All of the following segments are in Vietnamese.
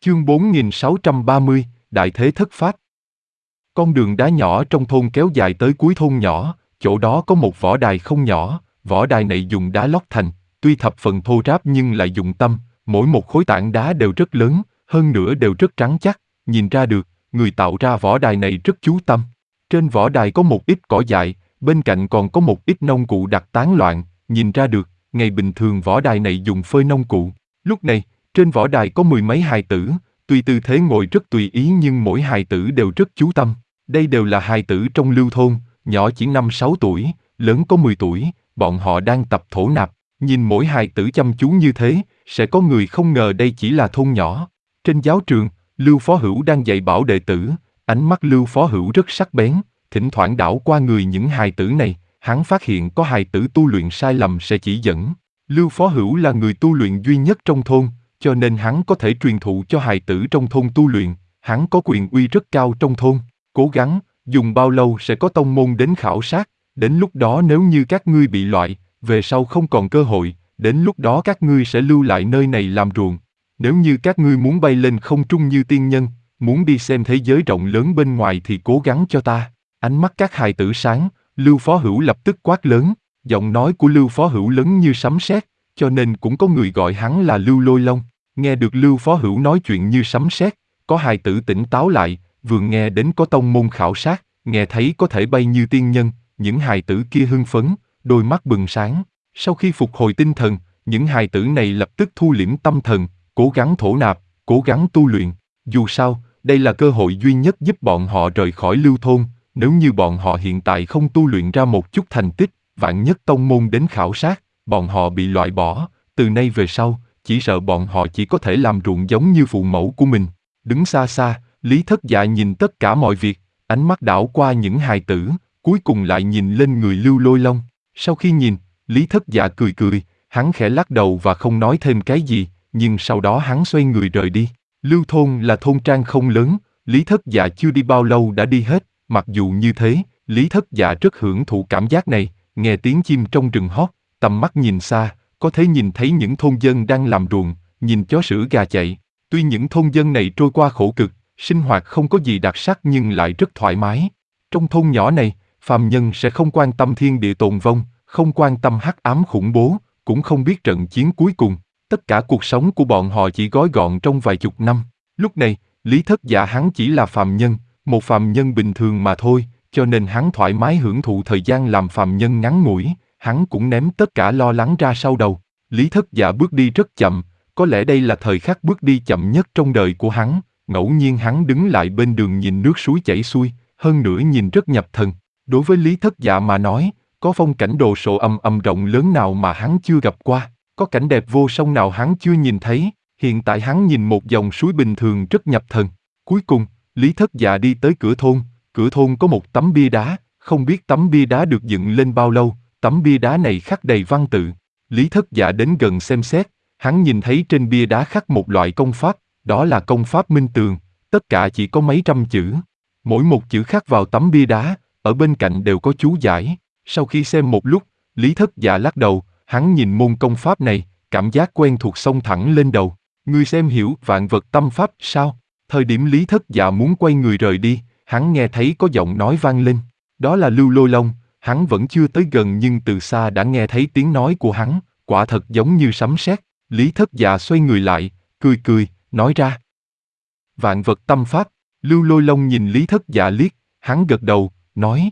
Chương 4630, Đại Thế Thất Pháp. Con đường đá nhỏ trong thôn kéo dài tới cuối thôn nhỏ, chỗ đó có một võ đài không nhỏ, võ đài này dùng đá lót thành, tuy thập phần thô ráp nhưng lại dụng tâm, mỗi một khối tảng đá đều rất lớn, hơn nữa đều rất trắng chắc, nhìn ra được, người tạo ra võ đài này rất chú tâm. Trên võ đài có một ít cỏ dại, bên cạnh còn có một ít nông cụ đặt tán loạn, nhìn ra được, ngày bình thường võ đài này dùng phơi nông cụ. Lúc này, trên võ đài có mười mấy hài tử, tuy tư thế ngồi rất tùy ý nhưng mỗi hài tử đều rất chú tâm. Đây đều là hài tử trong Lưu thôn, nhỏ chỉ 5-6 tuổi, lớn có 10 tuổi, bọn họ đang tập thổ nạp. Nhìn mỗi hài tử chăm chú như thế, sẽ có người không ngờ đây chỉ là thôn nhỏ. Trên giáo trường, Lưu Phó Hữu đang dạy bảo đệ tử, ánh mắt Lưu Phó Hữu rất sắc bén, thỉnh thoảng đảo qua người những hài tử này, hắn phát hiện có hài tử tu luyện sai lầm sẽ chỉ dẫn. Lưu Phó Hữu là người tu luyện duy nhất trong thôn, cho nên hắn có thể truyền thụ cho hài tử trong thôn tu luyện, hắn có quyền uy rất cao trong thôn. Cố gắng, dùng bao lâu sẽ có tông môn đến khảo sát, đến lúc đó nếu như các ngươi bị loại, về sau không còn cơ hội, đến lúc đó các ngươi sẽ lưu lại nơi này làm ruộng. Nếu như các ngươi muốn bay lên không trung như tiên nhân, muốn đi xem thế giới rộng lớn bên ngoài thì cố gắng cho ta. Ánh mắt các hài tử sáng, Lưu Phó Hữu lập tức quát lớn, giọng nói của Lưu Phó Hữu lớn như sấm sét, cho nên cũng có người gọi hắn là Lưu Lôi Long. Nghe được Lưu Phó Hữu nói chuyện như sấm sét, có hài tử tỉnh táo lại, vừa nghe đến có tông môn khảo sát, nghe thấy có thể bay như tiên nhân, những hài tử kia hưng phấn, đôi mắt bừng sáng. Sau khi phục hồi tinh thần, những hài tử này lập tức thu liễm tâm thần, cố gắng thổ nạp, cố gắng tu luyện. Dù sao, đây là cơ hội duy nhất giúp bọn họ rời khỏi Lưu thôn, nếu như bọn họ hiện tại không tu luyện ra một chút thành tích, vạn nhất tông môn đến khảo sát, bọn họ bị loại bỏ, từ nay về sau, chỉ sợ bọn họ chỉ có thể làm ruộng giống như phụ mẫu của mình. Đứng xa xa, Lý Thất Dạ nhìn tất cả mọi việc, ánh mắt đảo qua những hài tử, cuối cùng lại nhìn lên người Lưu Lôi Long. Sau khi nhìn, Lý Thất Dạ cười cười, hắn khẽ lắc đầu và không nói thêm cái gì, nhưng sau đó hắn xoay người rời đi. Lưu thôn là thôn trang không lớn, Lý Thất Dạ chưa đi bao lâu đã đi hết, mặc dù như thế, Lý Thất Dạ rất hưởng thụ cảm giác này, nghe tiếng chim trong rừng hót, tầm mắt nhìn xa, có thể nhìn thấy những thôn dân đang làm ruộng, nhìn chó sữa gà chạy. Tuy những thôn dân này trôi qua khổ cực, sinh hoạt không có gì đặc sắc nhưng lại rất thoải mái. Trong thôn nhỏ này, phàm nhân sẽ không quan tâm thiên địa tồn vong, không quan tâm hắc ám khủng bố, cũng không biết trận chiến cuối cùng. Tất cả cuộc sống của bọn họ chỉ gói gọn trong vài chục năm. Lúc này, Lý Thất Dạ hắn chỉ là phàm nhân, một phàm nhân bình thường mà thôi, cho nên hắn thoải mái hưởng thụ thời gian làm phàm nhân ngắn ngủi, hắn cũng ném tất cả lo lắng ra sau đầu. Lý Thất Dạ bước đi rất chậm, có lẽ đây là thời khắc bước đi chậm nhất trong đời của hắn. Ngẫu nhiên hắn đứng lại bên đường nhìn nước suối chảy xuôi, hơn nữa nhìn rất nhập thần. Đối với Lý Thất Dạ mà nói, có phong cảnh đồ sộ ầm ầm rộng lớn nào mà hắn chưa gặp qua, có cảnh đẹp vô song nào hắn chưa nhìn thấy. Hiện tại hắn nhìn một dòng suối bình thường rất nhập thần. Cuối cùng, Lý Thất Dạ đi tới cửa thôn có một tấm bia đá, không biết tấm bia đá được dựng lên bao lâu, tấm bia đá này khắc đầy văn tự. Lý Thất Dạ đến gần xem xét, hắn nhìn thấy trên bia đá khắc một loại công pháp, đó là công pháp minh tường, tất cả chỉ có mấy trăm chữ. Mỗi một chữ khắc vào tấm bia đá, ở bên cạnh đều có chú giải. Sau khi xem một lúc, Lý Thất Dạ lắc đầu, hắn nhìn môn công pháp này, cảm giác quen thuộc xông thẳng lên đầu. Ngươi xem hiểu vạn vật tâm pháp sao? Thời điểm Lý Thất Dạ muốn quay người rời đi, hắn nghe thấy có giọng nói vang lên. Đó là Lưu Lôi Long, hắn vẫn chưa tới gần nhưng từ xa đã nghe thấy tiếng nói của hắn, quả thật giống như sấm sét. Lý Thất Dạ xoay người lại, cười cười, nói ra. Vạn vật tâm pháp. Lưu Lôi Long nhìn Lý Thất Dạ liếc, hắn gật đầu, nói.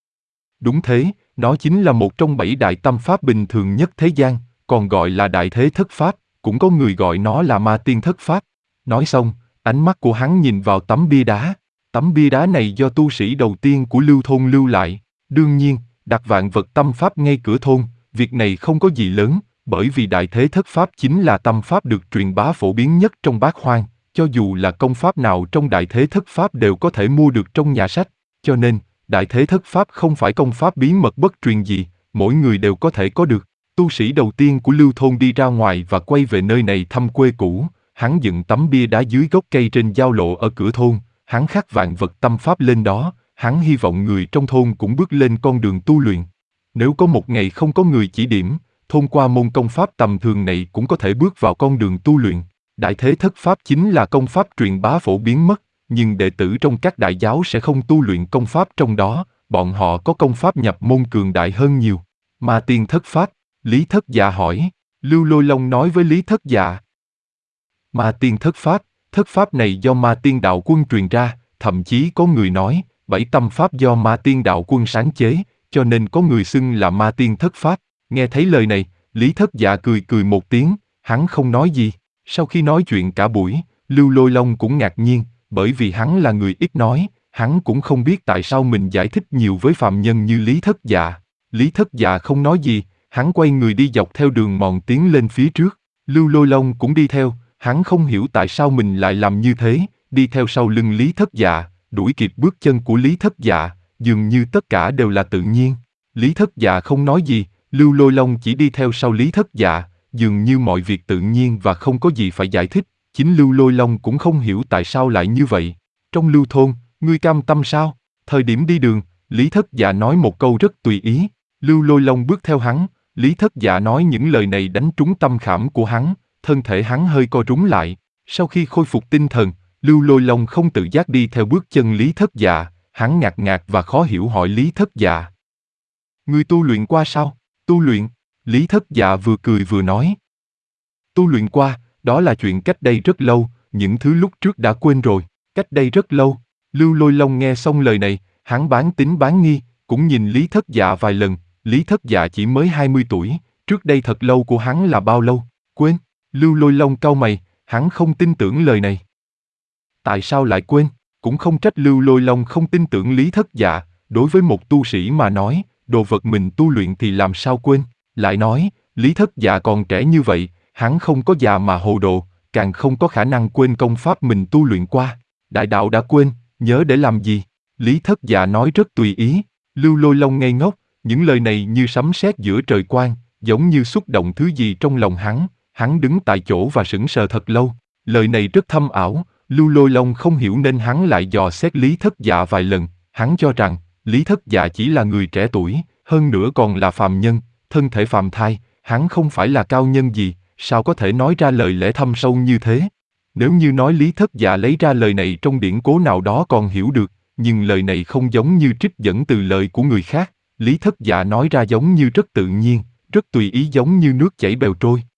Đúng thế, nó chính là một trong 7 đại tâm pháp bình thường nhất thế gian, còn gọi là Đại Thế Thất Pháp, cũng có người gọi nó là Ma Tiên Thất Pháp. Nói xong, ánh mắt của hắn nhìn vào tấm bia đá. Tấm bia đá này do tu sĩ đầu tiên của Lưu thôn lưu lại. Đương nhiên, đặt vạn vật tâm pháp ngay cửa thôn, việc này không có gì lớn, bởi vì Đại Thế Thất Pháp chính là tâm pháp được truyền bá phổ biến nhất trong bát hoang, cho dù là công pháp nào trong Đại Thế Thất Pháp đều có thể mua được trong nhà sách, cho nên, Đại Thế Thất Pháp không phải công pháp bí mật bất truyền gì, mỗi người đều có thể có được. Tu sĩ đầu tiên của Lưu thôn đi ra ngoài và quay về nơi này thăm quê cũ, hắn dựng tấm bia đá dưới gốc cây trên giao lộ ở cửa thôn, hắn khắc vạn vật tâm pháp lên đó, hắn hy vọng người trong thôn cũng bước lên con đường tu luyện. Nếu có một ngày không có người chỉ điểm, thôn qua môn công pháp tầm thường này cũng có thể bước vào con đường tu luyện. Đại thế thất pháp chính là công pháp truyền bá phổ biến mất, nhưng đệ tử trong các đại giáo sẽ không tu luyện công pháp trong đó, bọn họ có công pháp nhập môn cường đại hơn nhiều. Ma tiên thất pháp, Lý Thất Dạ hỏi. Lưu Lôi Long nói với Lý Thất Dạ. Ma tiên thất pháp này do Ma tiên đạo quân truyền ra, thậm chí có người nói, 7 tâm pháp do Ma tiên đạo quân sáng chế, cho nên có người xưng là Ma tiên thất pháp. Nghe thấy lời này, Lý Thất Dạ cười cười một tiếng, hắn không nói gì. Sau khi nói chuyện cả buổi, Lưu Lôi Long cũng ngạc nhiên, bởi vì hắn là người ít nói, hắn cũng không biết tại sao mình giải thích nhiều với phàm nhân như Lý Thất Dạ. Lý Thất Dạ không nói gì, hắn quay người đi dọc theo đường mòn tiến lên phía trước. Lưu Lôi Long cũng đi theo, hắn không hiểu tại sao mình lại làm như thế, đi theo sau lưng Lý Thất Dạ, đuổi kịp bước chân của Lý Thất Dạ, dường như tất cả đều là tự nhiên. Lý Thất Dạ không nói gì, Lưu Lôi Long chỉ đi theo sau Lý Thất Dạ, dường như mọi việc tự nhiên và không có gì phải giải thích. Chính Lưu Lôi Long cũng không hiểu tại sao lại như vậy. Trong Lưu thôn, ngươi cam tâm sao? Thời điểm đi đường, Lý Thất Dạ nói một câu rất tùy ý. Lưu Lôi Long bước theo hắn, Lý Thất Dạ nói những lời này đánh trúng tâm khảm của hắn, thân thể hắn hơi co rúm lại. Sau khi khôi phục tinh thần, Lưu Lôi Long không tự giác đi theo bước chân Lý Thất Dạ, hắn ngạc ngạc và khó hiểu hỏi Lý Thất Dạ. Ngươi tu luyện qua sao? Tu luyện? Lý Thất Dạ vừa cười vừa nói. Tu luyện qua, đó là chuyện cách đây rất lâu, những thứ lúc trước đã quên rồi, cách đây rất lâu. Lưu Lôi Long nghe xong lời này, hắn bán tín bán nghi, cũng nhìn Lý Thất Dạ vài lần, Lý Thất Dạ chỉ mới 20 tuổi, trước đây thật lâu của hắn là bao lâu? Quên. Lưu Lôi Long cau mày, hắn không tin tưởng lời này. Tại sao lại quên? Cũng không trách Lưu Lôi Long không tin tưởng Lý Thất Dạ, đối với một tu sĩ mà nói, đồ vật mình tu luyện thì làm sao quên? Lại nói, Lý Thất Dạ còn trẻ như vậy, hắn không có già mà hồ đồ, càng không có khả năng quên công pháp mình tu luyện qua. Đại đạo đã quên, nhớ để làm gì? Lý Thất Dạ nói rất tùy ý. Lưu Lôi Long ngây ngốc, những lời này như sấm sét giữa trời quang, giống như xúc động thứ gì trong lòng hắn đứng tại chỗ và sững sờ thật lâu. Lời này rất thâm ảo, Lưu Lôi Long không hiểu nên hắn lại dò xét Lý Thất Dạ vài lần, hắn cho rằng, Lý Thất Dạ chỉ là người trẻ tuổi, hơn nữa còn là phàm nhân, thân thể phàm thai, hắn không phải là cao nhân gì, sao có thể nói ra lời lẽ thâm sâu như thế? Nếu như nói Lý Thất Dạ lấy ra lời này trong điển cố nào đó còn hiểu được, nhưng lời này không giống như trích dẫn từ lời của người khác, Lý Thất Dạ nói ra giống như rất tự nhiên, rất tùy ý giống như nước chảy bèo trôi.